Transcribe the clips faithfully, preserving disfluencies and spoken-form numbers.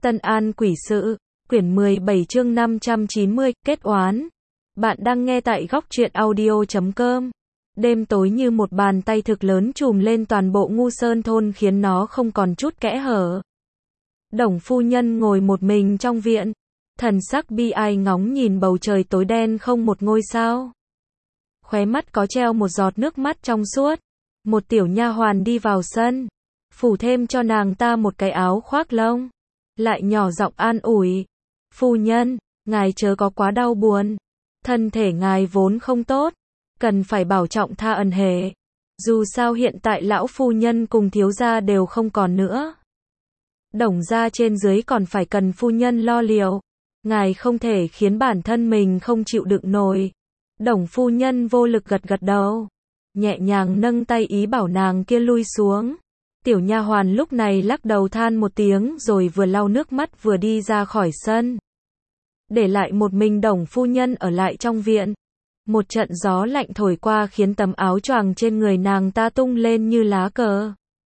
Tân An Quỷ Sự, quyển mười bảy chương năm trăm chín mươi, kết oán. Bạn đang nghe tại góc truyện audio chấm com. Đêm tối như một bàn tay thực lớn trùm lên toàn bộ Ngu Sơn thôn khiến nó không còn chút kẽ hở. Đồng phu nhân ngồi một mình trong viện, thần sắc bi ai ngóng nhìn bầu trời tối đen không một ngôi sao. Khóe mắt có treo một giọt nước mắt trong suốt. Một tiểu nha hoàn đi vào sân, phủ thêm cho nàng ta một cái áo khoác lông, lại nhỏ giọng an ủi, phu nhân, ngài chớ có quá đau buồn, thân thể ngài vốn không tốt, cần phải bảo trọng tha ẩn hệ, dù sao hiện tại lão phu nhân cùng thiếu gia đều không còn nữa. Đồng gia trên dưới còn phải cần phu nhân lo liệu, ngài không thể khiến bản thân mình không chịu đựng nổi. Đồng phu nhân vô lực gật gật đầu, nhẹ nhàng nâng tay ý bảo nàng kia lui xuống. Tiểu nha hoàn lúc này lắc đầu than một tiếng rồi vừa lau nước mắt vừa đi ra khỏi sân. Để lại một mình đồng phu nhân ở lại trong viện. Một trận gió lạnh thổi qua khiến tấm áo choàng trên người nàng ta tung lên như lá cờ.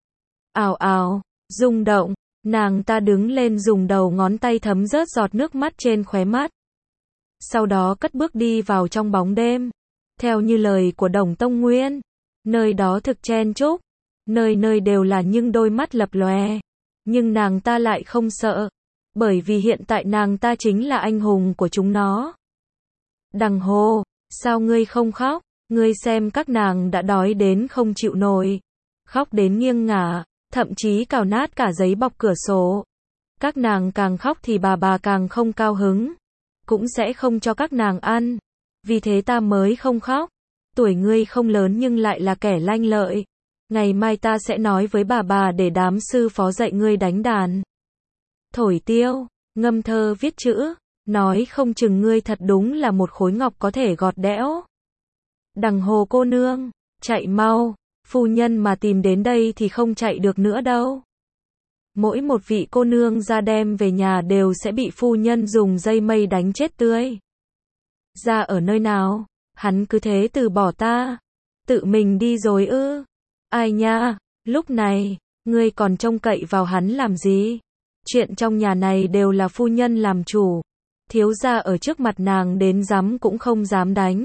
Ào ào, rung động, nàng ta đứng lên dùng đầu ngón tay thấm rớt giọt nước mắt trên khóe mắt. Sau đó cất bước đi vào trong bóng đêm. Theo như lời của Đồng Tông Nguyên, nơi đó thực chen chúc, nơi nơi đều là những đôi mắt lập lòe, nhưng nàng ta lại không sợ, bởi vì hiện tại nàng ta chính là anh hùng của chúng nó. Đằng Hồ, sao ngươi không khóc, ngươi xem các nàng đã đói đến không chịu nổi, khóc đến nghiêng ngả, thậm chí cào nát cả giấy bọc cửa sổ. Các nàng càng khóc thì bà bà càng không cao hứng, cũng sẽ không cho các nàng ăn, vì thế ta mới không khóc. Tuổi ngươi không lớn nhưng lại là kẻ lanh lợi. Ngày mai ta sẽ nói với bà bà để đám sư phó dạy ngươi đánh đàn, thổi tiêu, ngâm thơ viết chữ, nói không chừng ngươi thật đúng là một khối ngọc có thể gọt đẽo. Đằng Hồ cô nương, chạy mau, phu nhân mà tìm đến đây thì không chạy được nữa đâu. Mỗi một vị cô nương ra đem về nhà đều sẽ bị phu nhân dùng dây mây đánh chết tươi. Ra ở nơi nào, hắn cứ thế từ bỏ ta, tự mình đi rồi ư? Ai nha, lúc này, ngươi còn trông cậy vào hắn làm gì? Chuyện trong nhà này đều là phu nhân làm chủ, thiếu gia ở trước mặt nàng đến dám cũng không dám đánh.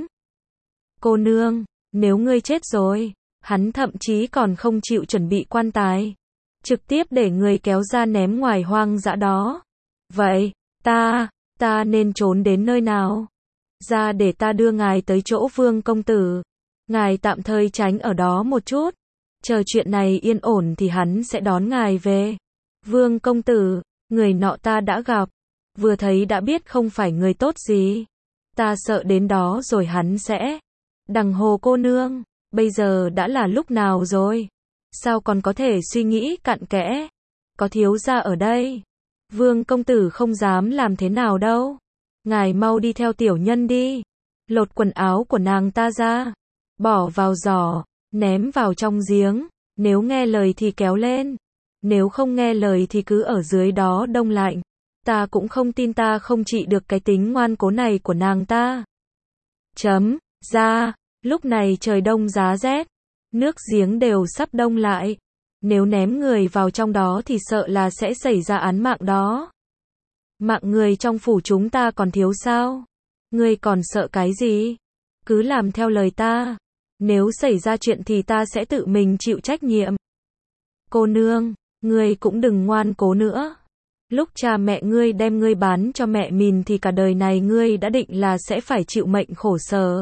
Cô nương, nếu ngươi chết rồi, hắn thậm chí còn không chịu chuẩn bị quan tài, trực tiếp để người kéo ra ném ngoài hoang dã đó. Vậy, ta, ta nên trốn đến nơi nào? Ra để ta đưa ngài tới chỗ Vương công tử, ngài tạm thời tránh ở đó một chút, chờ chuyện này yên ổn thì hắn sẽ đón ngài về. Vương công tử, người nọ ta đã gặp, vừa thấy đã biết không phải người tốt gì, ta sợ đến đó rồi hắn sẽ. Đằng Hồ cô nương, bây giờ đã là lúc nào rồi? Sao còn có thể suy nghĩ cặn kẽ? Có thiếu gia ở đây, Vương công tử không dám làm thế nào đâu. Ngài mau đi theo tiểu nhân đi, lột quần áo của nàng ta ra, bỏ vào giỏ, ném vào trong giếng, nếu nghe lời thì kéo lên, nếu không nghe lời thì cứ ở dưới đó đông lạnh. Ta cũng không tin ta không trị được cái tính ngoan cố này của nàng ta. Chấm, ra, lúc này trời đông giá rét, nước giếng đều sắp đông lại, nếu ném người vào trong đó thì sợ là sẽ xảy ra án mạng đó. Mạng người trong phủ chúng ta còn thiếu sao? Ngươi còn sợ cái gì? Cứ làm theo lời ta. Nếu xảy ra chuyện thì ta sẽ tự mình chịu trách nhiệm. Cô nương, ngươi cũng đừng ngoan cố nữa. Lúc cha mẹ ngươi đem ngươi bán cho mẹ mình thì cả đời này ngươi đã định là sẽ phải chịu mệnh khổ sở.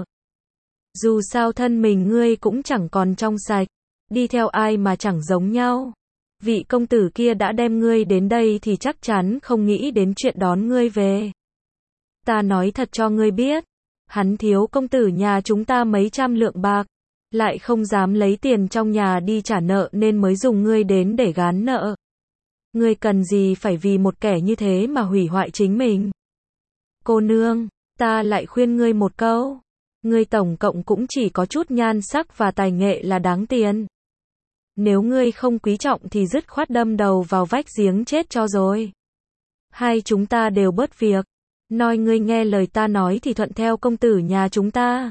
Dù sao thân mình ngươi cũng chẳng còn trong sạch, đi theo ai mà chẳng giống nhau. Vị công tử kia đã đem ngươi đến đây thì chắc chắn không nghĩ đến chuyện đón ngươi về. Ta nói thật cho ngươi biết, hắn thiếu công tử nhà chúng ta mấy trăm lượng bạc, lại không dám lấy tiền trong nhà đi trả nợ nên mới dùng ngươi đến để gán nợ. Ngươi cần gì phải vì một kẻ như thế mà hủy hoại chính mình? Cô nương, ta lại khuyên ngươi một câu, ngươi tổng cộng cũng chỉ có chút nhan sắc và tài nghệ là đáng tiền. Nếu ngươi không quý trọng thì dứt khoát đâm đầu vào vách giếng chết cho rồi. Hai chúng ta đều bớt việc. Nói ngươi nghe lời ta nói thì thuận theo công tử nhà chúng ta.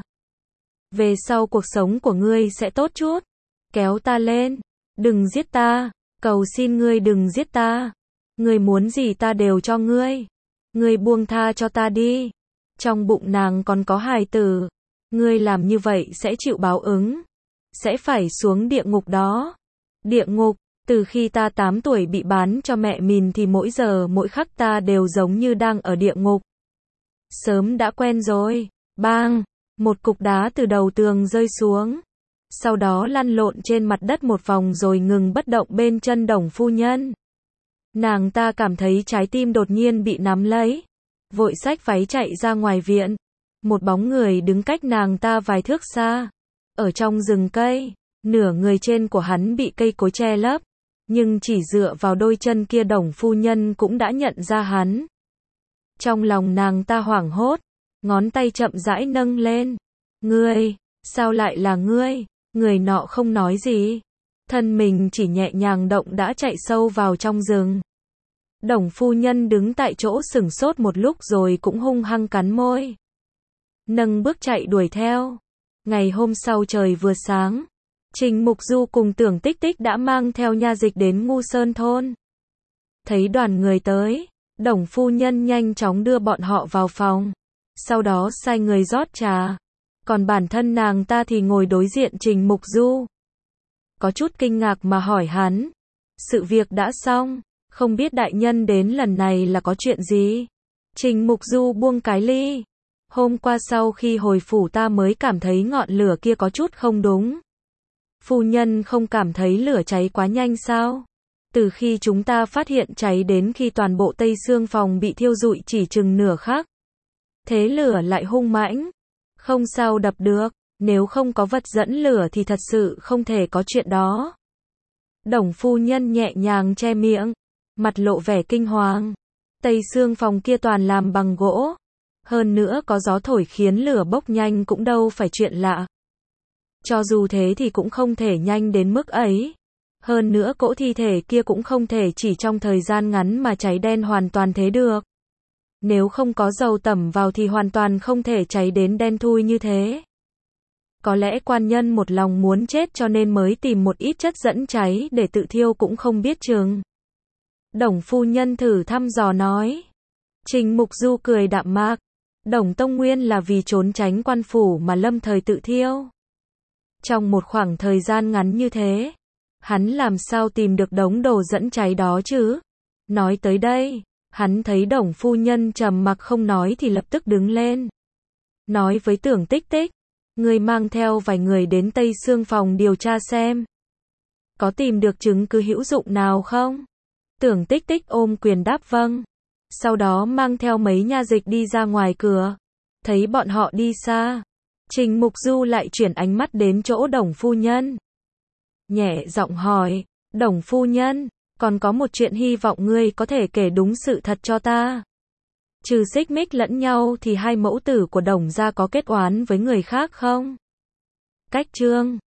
Về sau cuộc sống của ngươi sẽ tốt chút. Kéo ta lên. Đừng giết ta. Cầu xin ngươi đừng giết ta. Ngươi muốn gì ta đều cho ngươi. Ngươi buông tha cho ta đi. Trong bụng nàng còn có hài tử. Ngươi làm như vậy sẽ chịu báo ứng. Sẽ phải xuống địa ngục đó. Địa ngục, từ khi ta tám tuổi bị bán cho mẹ mình thì mỗi giờ mỗi khắc ta đều giống như đang ở địa ngục. Sớm đã quen rồi. Bang! Một cục đá từ đầu tường rơi xuống. Sau đó lăn lộn trên mặt đất một vòng rồi ngừng bất động bên chân Đồng phu nhân. Nàng ta cảm thấy trái tim đột nhiên bị nắm lấy. Vội xách váy chạy ra ngoài viện. Một bóng người đứng cách nàng ta vài thước xa. Ở trong rừng cây, nửa người trên của hắn bị cây cối che lấp. Nhưng chỉ dựa vào đôi chân kia Đồng phu nhân cũng đã nhận ra hắn. Trong lòng nàng ta hoảng hốt. Ngón tay chậm rãi nâng lên. Ngươi, sao lại là ngươi? Người nọ không nói gì. Thân mình chỉ nhẹ nhàng động đã chạy sâu vào trong rừng. Đồng phu nhân đứng tại chỗ sửng sốt một lúc rồi cũng hung hăng cắn môi. Nâng bước chạy đuổi theo. Ngày hôm sau trời vừa sáng. Trình Mục Du cùng Tưởng Tích Tích đã mang theo nha dịch đến Ngu Sơn thôn. Thấy đoàn người tới, Đồng phu nhân nhanh chóng đưa bọn họ vào phòng. Sau đó sai người rót trà. Còn bản thân nàng ta thì ngồi đối diện Trình Mục Du. Có chút kinh ngạc mà hỏi hắn. Sự việc đã xong, không biết đại nhân đến lần này là có chuyện gì? Trình Mục Du buông cái ly. Hôm qua sau khi hồi phủ ta mới cảm thấy ngọn lửa kia có chút không đúng. Phu nhân không cảm thấy lửa cháy quá nhanh sao? Từ khi chúng ta phát hiện cháy đến khi toàn bộ Tây Sương phòng bị thiêu rụi chỉ chừng nửa khắc. Thế lửa lại hung mãnh. Không sao đập được, nếu không có vật dẫn lửa thì thật sự không thể có chuyện đó. Đồng phu nhân nhẹ nhàng che miệng, mặt lộ vẻ kinh hoàng. Tây Sương phòng kia toàn làm bằng gỗ. Hơn nữa có gió thổi khiến lửa bốc nhanh cũng đâu phải chuyện lạ. Cho dù thế thì cũng không thể nhanh đến mức ấy. Hơn nữa cỗ thi thể kia cũng không thể chỉ trong thời gian ngắn mà cháy đen hoàn toàn thế được. Nếu không có dầu tẩm vào thì hoàn toàn không thể cháy đến đen thui như thế. Có lẽ quan nhân một lòng muốn chết cho nên mới tìm một ít chất dẫn cháy để tự thiêu cũng không biết chừng. Đồng phu nhân thử thăm dò nói. Trình Mục Du cười đạm mạc. Đồng Tông Nguyên là vì trốn tránh quan phủ mà lâm thời tự thiêu. Trong một khoảng thời gian ngắn như thế, hắn làm sao tìm được đống đồ dẫn cháy đó chứ? Nói tới đây, hắn thấy Đồng phu nhân trầm mặc không nói thì lập tức đứng lên. Nói với Tưởng Tích Tích, người mang theo vài người đến Tây Sương phòng điều tra xem. Có tìm được chứng cứ hữu dụng nào không? Tưởng Tích Tích ôm quyền đáp vâng. Sau đó mang theo mấy nha dịch đi ra ngoài cửa. Thấy bọn họ đi xa, Trình Mục Du lại chuyển ánh mắt đến chỗ Đồng phu nhân. Nhẹ giọng hỏi, Đồng phu nhân, còn có một chuyện hy vọng ngươi có thể kể đúng sự thật cho ta. Trừ xích mích lẫn nhau thì hai mẫu tử của Đồng gia có kết oán với người khác không? Cách chương